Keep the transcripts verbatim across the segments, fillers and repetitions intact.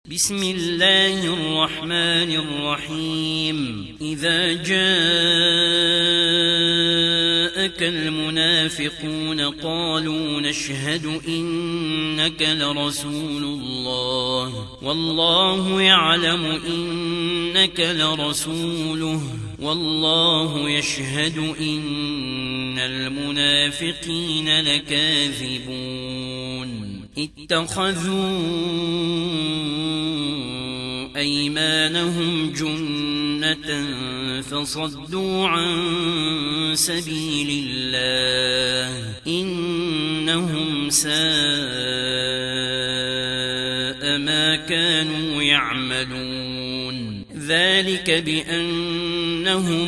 بسم الله الرحمن الرحيم إذا جاءك المنافقون قالوا نشهد إنك لرسول الله والله يعلم إنك لرسوله والله يشهد إن المنافقين لكاذبون اتخذوا أيمانهم جنة فصدوا عن سبيل الله إنهم ساء ما كانوا يعملون ذلك بأنهم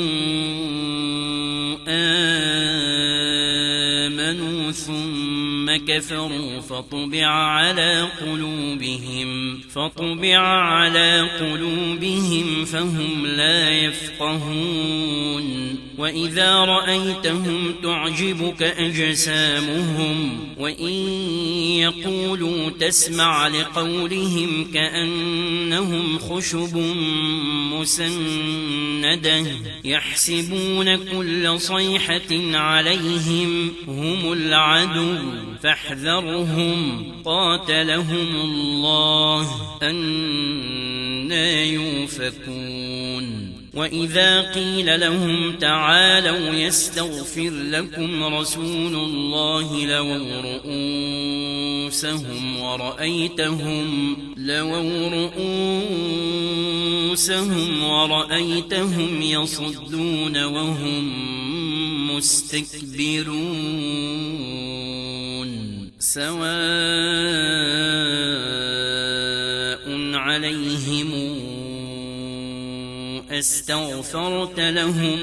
آمنوا ثم كفروا فطبع على قلوبهم فطبع على قلوبهم فهم لا يفقهون وإذا رأيتهم تعجبك أجسامهم وإن يقولوا تسمع لقولهم كأنهم خشب مسندة يحسبون كل صيحة عليهم هم العدو فاحذرهم قاتلهم الله أنى يؤفكون وإذا قيل لهم تعالوا يستغفر لكم رسول الله لووا رؤوسهم ورأيتهم لووا رؤوسهم ورأيتهم يصدون وهم مستكبرون سواء عليهم أستغفرت لهم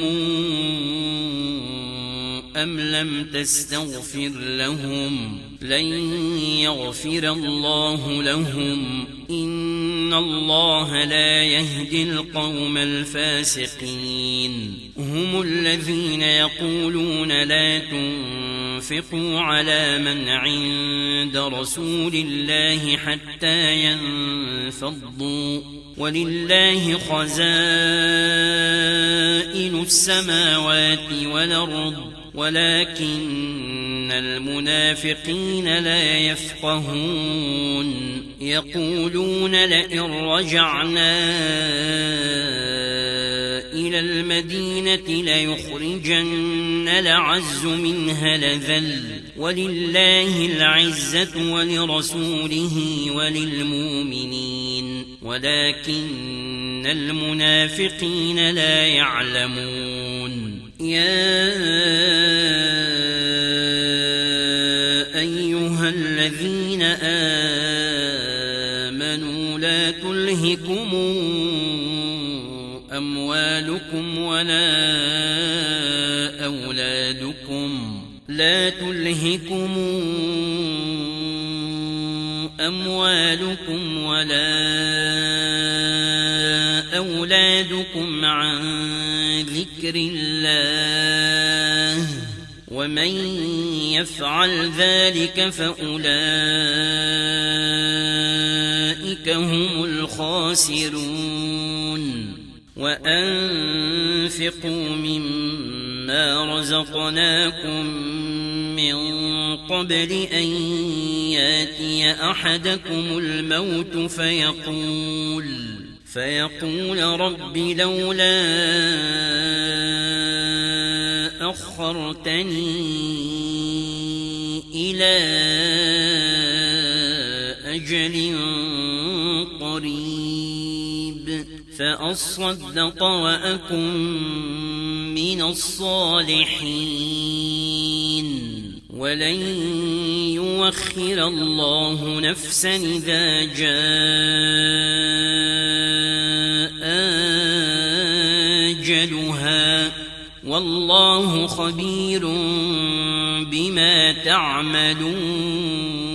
أم لم تستغفر لهم لن يغفر الله لهم إن الله لا يهدي القوم الفاسقين هم الذين يقولون لا تنفقوا على من عند رسول الله حتى ينفضوا ولله خزائن السماوات والأرض ولكن المنافقين لا يفقهون يقولون لئن رجعنا إلى المدينة ليخرجن الأعز منها الأذل ولله العزة ولرسوله وللمؤمنين ولكن المنافقين لا يعلمون يا أيها الذين آمنوا لا تلهكم أموالكم ولا أولادكم لا تلهكم أموالكم ولا أولادكم عن ذكر الله ومن يفعل ذلك فأولئك هم الخاسرون وأنفقوا مما رزقناكم من قبل أن ياتي أحدكم الموت فيقول فيقول رب لولا أخرتني إلى أجل قريب فأصدق وأكن من الصالحين ولن يؤخر الله نفسا إذا جاء أجلها والله خبير بما تعملون.